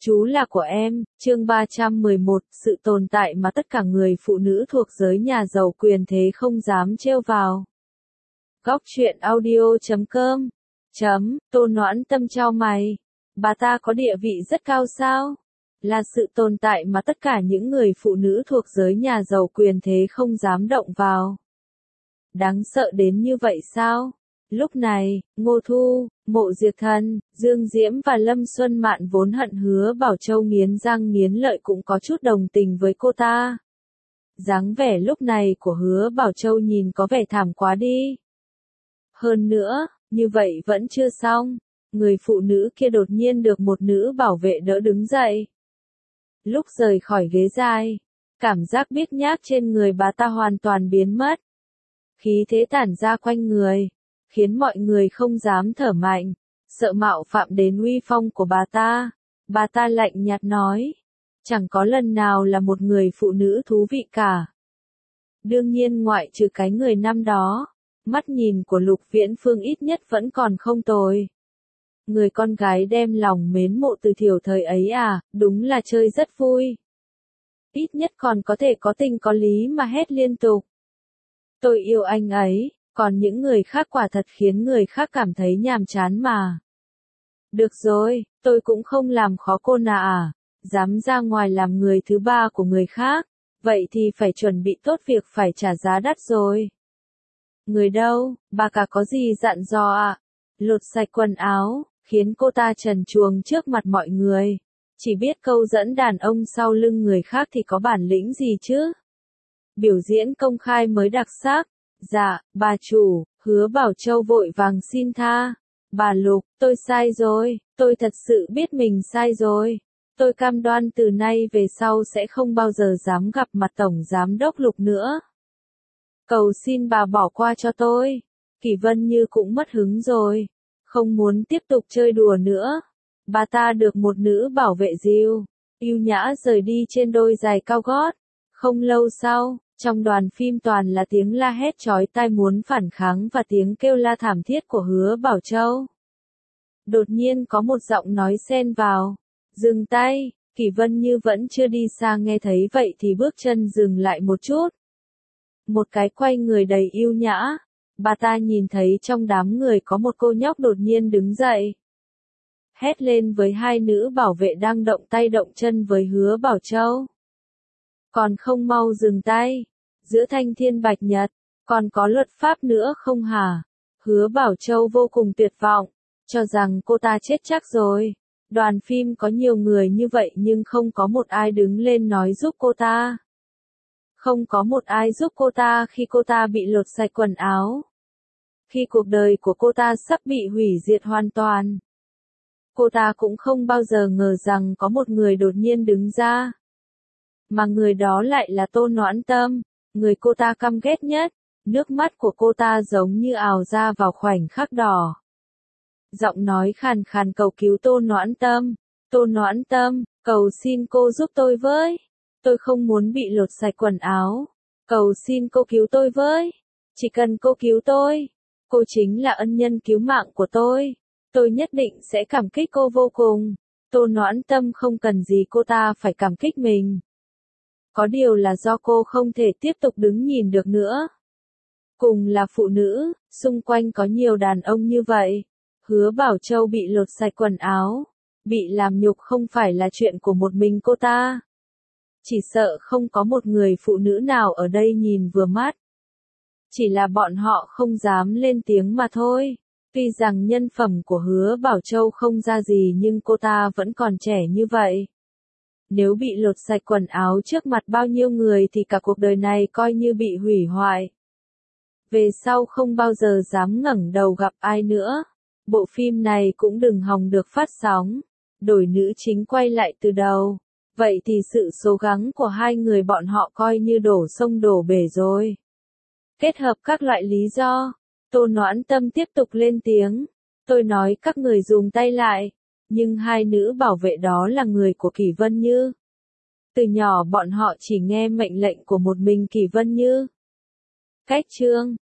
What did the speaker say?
Chú là của em, chương 311, sự tồn tại mà tất cả người phụ nữ thuộc giới nhà giàu quyền thế không dám trêu vào. Góc truyện audio.com Tô Noãn Tâm chau mày. Bà ta có địa vị rất cao sao? Là sự tồn tại mà tất cả những người phụ nữ thuộc giới nhà giàu quyền thế không dám động vào. Đáng sợ đến như vậy sao? Lúc này, Ngô Thu, Mộ Diệp Thần, Dương Diễm và Lâm Xuân Mạn vốn hận Hứa Bảo Châu nghiến răng nghiến lợi cũng có chút đồng tình với cô ta. Dáng vẻ lúc này của Hứa Bảo Châu nhìn có vẻ thảm quá đi. Hơn nữa, như vậy vẫn chưa xong, người phụ nữ kia đột nhiên được một nữ bảo vệ đỡ đứng dậy. Lúc rời khỏi ghế dài, cảm giác biếc nhác trên người bà ta hoàn toàn biến mất. Khí thế tản ra quanh người, khiến mọi người không dám thở mạnh, sợ mạo phạm đến uy phong của bà ta. Bà ta lạnh nhạt nói, chẳng có lần nào là một người phụ nữ thú vị cả. Đương nhiên ngoại trừ cái người năm đó, mắt nhìn của Lục Viễn Phương ít nhất vẫn còn không tồi. Người con gái đem lòng mến mộ từ thiểu thời ấy à, đúng là chơi rất vui. Ít nhất còn có thể có tình có lý mà hét liên tục. Tôi yêu anh ấy. Còn những người khác quả thật khiến người khác cảm thấy nhàm chán mà. Được rồi, tôi cũng không làm khó cô nà à, dám ra ngoài làm người thứ ba của người khác, vậy thì phải chuẩn bị tốt việc phải trả giá đắt rồi. Người đâu, bà cả có gì dặn dò ạ? Lột sạch quần áo, khiến cô ta trần truồng trước mặt mọi người. Chỉ biết câu dẫn đàn ông sau lưng người khác thì có bản lĩnh gì chứ? Biểu diễn công khai mới đặc sắc. Dạ, bà chủ, Hứa Bảo Châu vội vàng xin tha. Bà Lục, tôi sai rồi, tôi thật sự biết mình sai rồi. Tôi cam đoan từ nay về sau sẽ không bao giờ dám gặp mặt Tổng Giám đốc Lục nữa. Cầu xin bà bỏ qua cho tôi. Kỷ Vân Như cũng mất hứng rồi, không muốn tiếp tục chơi đùa nữa. Bà ta được một nữ bảo vệ dìu, yêu nhã rời đi trên đôi giày cao gót. Không lâu sau, trong đoàn phim toàn là tiếng la hét chói tai muốn phản kháng và tiếng kêu la thảm thiết của Hứa Bảo Châu. Đột nhiên có một giọng nói xen vào. Dừng tay, Kỷ Vân Như vẫn chưa đi xa nghe thấy vậy thì bước chân dừng lại một chút. Một cái quay người đầy yêu nhã. Bà ta nhìn thấy trong đám người có một cô nhóc đột nhiên đứng dậy. Hét lên với hai nữ bảo vệ đang động tay động chân với Hứa Bảo Châu. Còn không mau dừng tay. Giữa thanh thiên bạch nhật, còn có luật pháp nữa không hả? Hứa Bảo Châu vô cùng tuyệt vọng, cho rằng cô ta chết chắc rồi. Đoàn phim có nhiều người như vậy nhưng không có một ai đứng lên nói giúp cô ta. Không có một ai giúp cô ta khi cô ta bị lột sạch quần áo. Khi cuộc đời của cô ta sắp bị hủy diệt hoàn toàn. Cô ta cũng không bao giờ ngờ rằng có một người đột nhiên đứng ra. Mà người đó lại là Tô Noãn Tâm. Người cô ta căm ghét nhất, nước mắt của cô ta giống như ào ra vào khoảnh khắc đỏ. Giọng nói khàn khàn cầu cứu Tô Noãn Tâm. Tô Noãn Tâm, cầu xin cô giúp tôi với. Tôi không muốn bị lột sạch quần áo. Cầu xin cô cứu tôi với. Chỉ cần cô cứu tôi. Cô chính là ân nhân cứu mạng của tôi. Tôi nhất định sẽ cảm kích cô vô cùng. Tô Noãn Tâm không cần gì cô ta phải cảm kích mình. Có điều là do cô không thể tiếp tục đứng nhìn được nữa. Cùng là phụ nữ, xung quanh có nhiều đàn ông như vậy. Hứa Bảo Châu bị lột sạch quần áo, bị làm nhục không phải là chuyện của một mình cô ta. Chỉ sợ không có một người phụ nữ nào ở đây nhìn vừa mắt. Chỉ là bọn họ không dám lên tiếng mà thôi. Tuy rằng nhân phẩm của Hứa Bảo Châu không ra gì nhưng cô ta vẫn còn trẻ như vậy. Nếu bị lột sạch quần áo trước mặt bao nhiêu người thì cả cuộc đời này coi như bị hủy hoại. Về sau không bao giờ dám ngẩng đầu gặp ai nữa. Bộ phim này cũng đừng hòng được phát sóng. Đổi nữ chính quay lại từ đầu. Vậy thì sự cố gắng của hai người bọn họ coi như đổ sông đổ bể rồi. Kết hợp các loại lý do, Tô Noãn Tâm tiếp tục lên tiếng. Tôi nói các người dùng tay lại. Nhưng hai nữ bảo vệ đó là người của Kỷ Vân Như. Từ nhỏ bọn họ chỉ nghe mệnh lệnh của một mình Kỷ Vân Như. Cách chương